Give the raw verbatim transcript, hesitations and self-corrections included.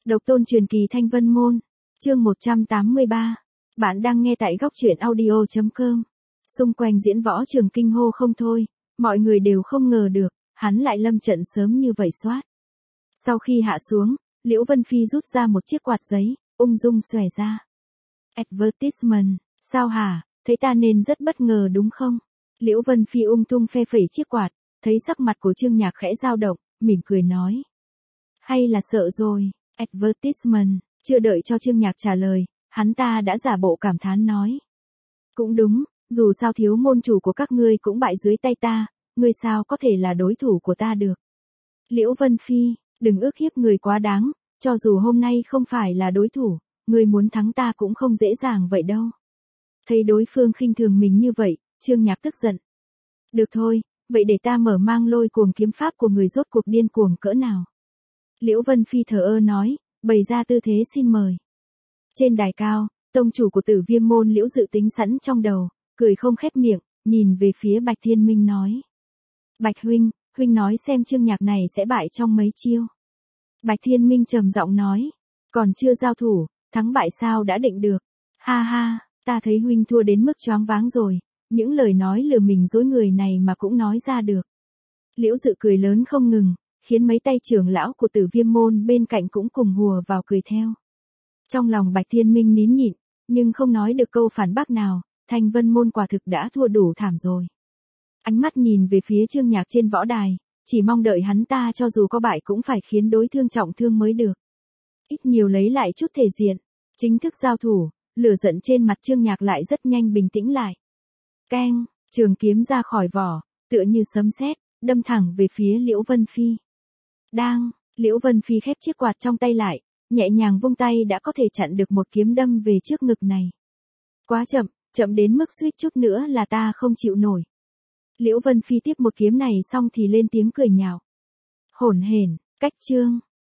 Độc tôn truyền kỳ Thanh Vân Môn, chương một trăm tám mươi ba. Bạn đang nghe tại góc truyện audio chấm com. Xung quanh diễn võ trường kinh hô không thôi, mọi người đều không ngờ được, hắn lại lâm trận sớm như vậy xoát. Sau khi hạ xuống, Liễu Vân Phi rút ra một chiếc quạt giấy, ung dung xòe ra. Advertisement, sao hả, thấy ta nên rất bất ngờ đúng không? Liễu Vân Phi ung dung phe phẩy chiếc quạt, thấy sắc mặt của Trương Nhạc khẽ dao động, mỉm cười nói. Hay là sợ rồi, advertisement, chưa đợi cho Trương Nhạc trả lời, hắn ta đã giả bộ cảm thán nói. Cũng đúng, dù sao thiếu môn chủ của các ngươi cũng bại dưới tay ta, ngươi sao có thể là đối thủ của ta được. Liễu Vân Phi, đừng ước hiếp người quá đáng, cho dù hôm nay không phải là đối thủ, ngươi muốn thắng ta cũng không dễ dàng vậy đâu. Thấy đối phương khinh thường mình như vậy, Trương Nhạc tức giận. Được thôi, vậy để ta mở mang lôi cuồng kiếm pháp của người rốt cuộc điên cuồng cỡ nào. Liễu Vân Phi thờ ơ nói, bày ra tư thế xin mời. Trên đài cao, tông chủ của Tử Viêm môn Liễu Dự tính sẵn trong đầu, cười không khép miệng, nhìn về phía Bạch Thiên Minh nói. Bạch huynh, huynh nói xem Trương Nhạc này sẽ bại trong mấy chiêu. Bạch Thiên Minh trầm giọng nói, còn chưa giao thủ, thắng bại sao đã định được. Ha ha, ta thấy huynh thua đến mức choáng váng rồi, những lời nói lừa mình dối người này mà cũng nói ra được. Liễu Dự cười lớn không ngừng, khiến mấy tay trưởng lão của Tử Viêm môn bên cạnh cũng cùng hùa vào cười theo. Trong lòng Bạch Thiên Minh nín nhịn, nhưng không nói được câu phản bác nào, Thanh Vân môn quả thực đã thua đủ thảm rồi. Ánh mắt nhìn về phía Trương Nhạc trên võ đài, chỉ mong đợi hắn ta cho dù có bại cũng phải khiến đối thương trọng thương mới được. Ít nhiều lấy lại chút thể diện, chính thức giao thủ, lửa giận trên mặt Trương Nhạc lại rất nhanh bình tĩnh lại. Keng, trường kiếm ra khỏi vỏ, tựa như sấm sét, đâm thẳng về phía Liễu Vân Phi. Đang, Liễu Vân Phi khép chiếc quạt trong tay lại, nhẹ nhàng vung tay đã có thể chặn được một kiếm đâm về trước ngực này. Quá chậm, chậm đến mức suýt chút nữa là ta không chịu nổi. Liễu Vân Phi tiếp một kiếm này xong thì lên tiếng cười nhạo. Hỗn hển, cách chương.